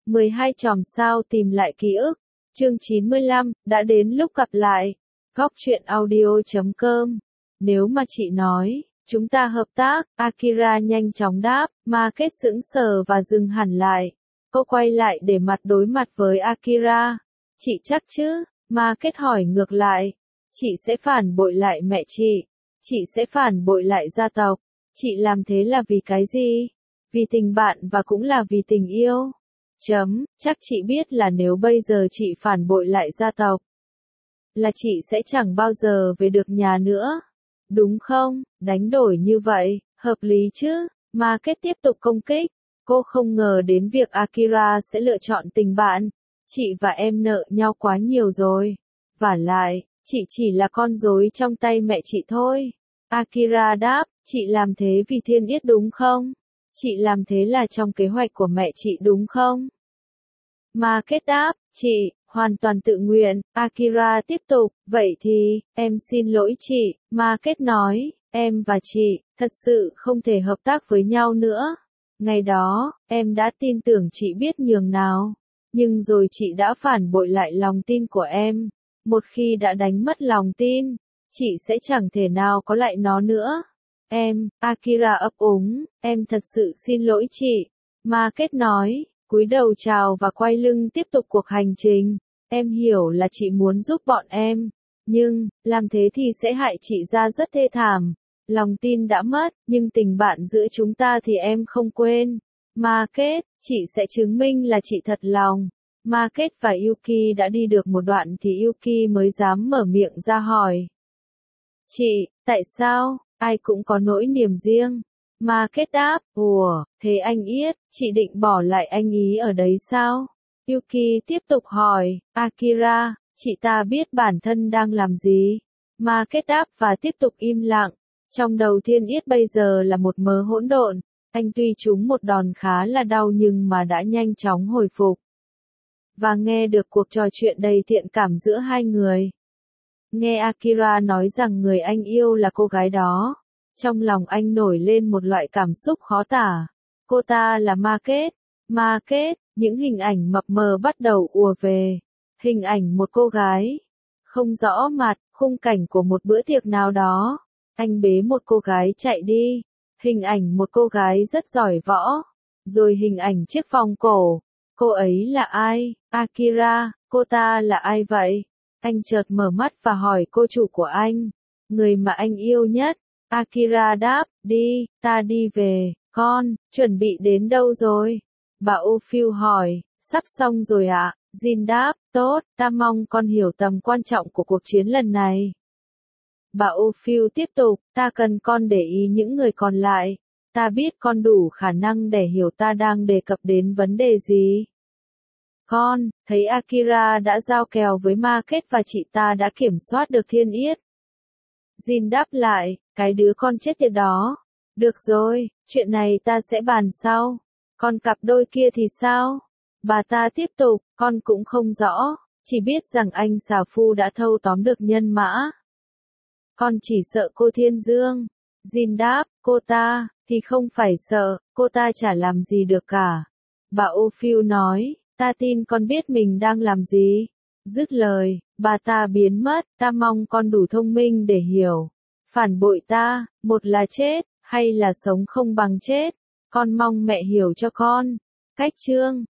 12 chòm sao tìm lại ký ức. Chương 95, đã đến lúc gặp lại. Góc truyện audio.com. Nếu mà chị nói, chúng ta hợp tác, Akira nhanh chóng đáp, mà kết sững sờ và dừng hẳn lại. Cô quay lại để mặt đối mặt với Akira. Chị chắc chứ? Mà kết hỏi ngược lại. Chị sẽ phản bội lại mẹ chị sẽ phản bội lại gia tộc. Chị làm thế là vì cái gì? Vì tình bạn và cũng là vì tình yêu. Chắc chị biết là nếu bây giờ chị phản bội lại gia tộc, là chị sẽ chẳng bao giờ về được nhà nữa. Đúng không? Đánh đổi như vậy, hợp lý chứ? Mà kết tiếp tục công kích. Cô không ngờ đến việc Akira sẽ lựa chọn tình bạn. Chị và em nợ nhau quá nhiều rồi. Vả lại, chị chỉ là con rối trong tay mẹ chị thôi. Akira đáp, chị làm thế vì thiên yết đúng không? Chị làm thế là trong kế hoạch của mẹ chị đúng không? Mà kết đáp, chị, hoàn toàn tự nguyện. Akira tiếp tục, vậy thì, em xin lỗi chị. Mà kết nói, em và chị, thật sự không thể hợp tác với nhau nữa. Ngày đó, em đã tin tưởng chị biết nhường nào. Nhưng rồi chị đã phản bội lại lòng tin của em. Một khi đã đánh mất lòng tin, chị sẽ chẳng thể nào có lại nó nữa. Akira ấp úng, em thật sự xin lỗi chị. Mà kết nói, cúi đầu chào và quay lưng tiếp tục cuộc hành trình. Em hiểu là chị muốn giúp bọn em, nhưng, làm thế thì sẽ hại chị ra rất thê thảm. Lòng tin đã mất, nhưng tình bạn giữa chúng ta thì em không quên. Mà kết, chị sẽ chứng minh là chị thật lòng. Mà kết và Yuki đã đi được một đoạn thì Yuki mới dám mở miệng ra hỏi. Chị, tại sao? Ai cũng có nỗi niềm riêng. Mà kết đáp, thế anh Yết, chị định bỏ lại anh ý ở đấy sao? Yuki tiếp tục hỏi, Akira, chị ta biết bản thân đang làm gì? Mà kết đáp và tiếp tục im lặng. Trong đầu Thiên Yết bây giờ là một mớ hỗn độn. Anh tuy trúng một đòn khá là đau nhưng mà đã nhanh chóng hồi phục. Và nghe được cuộc trò chuyện đầy thiện cảm giữa hai người. Nghe Akira nói rằng người anh yêu là cô gái đó. Trong lòng anh nổi lên một loại cảm xúc khó tả. Cô ta là Ma Kết, những hình ảnh mập mờ bắt đầu ùa về. Hình ảnh một cô gái. Không rõ mặt, khung cảnh của một bữa tiệc nào đó. Anh bế một cô gái chạy đi. Hình ảnh một cô gái rất giỏi võ. Rồi hình ảnh chiếc vòng cổ. Cô ấy là ai? Akira, cô ta là ai vậy? Anh chợt mở mắt và hỏi cô chủ của anh. Người mà anh yêu nhất. Akira đáp, đi, ta đi về. Con, chuẩn bị đến đâu rồi? Bà Ophiu hỏi, sắp xong rồi ạ. Jin đáp, tốt, ta mong con hiểu tầm quan trọng của cuộc chiến lần này. Bà Ophiu tiếp tục, ta cần con để ý những người còn lại. Ta biết con đủ khả năng để hiểu ta đang đề cập đến vấn đề gì. Con, thấy Akira đã giao kèo với Ma Kết và chị ta đã kiểm soát được Thiên Yết. Jin đáp lại, cái đứa con chết tiệt đó. Được rồi, chuyện này ta sẽ bàn sau. Còn cặp đôi kia thì sao? Bà ta tiếp tục, con cũng không rõ, chỉ biết rằng anh xà phu đã thâu tóm được nhân mã. Con chỉ sợ cô Thiên Dương. Jin đáp, cô ta, thì không phải sợ, cô ta chả làm gì được cả. Bà Ophiu nói, ta tin con biết mình đang làm gì. Dứt lời, bà ta biến mất, ta mong con đủ thông minh để hiểu. Phản bội ta, một là chết, hay là sống không bằng chết. Con mong mẹ hiểu cho con. Cách chương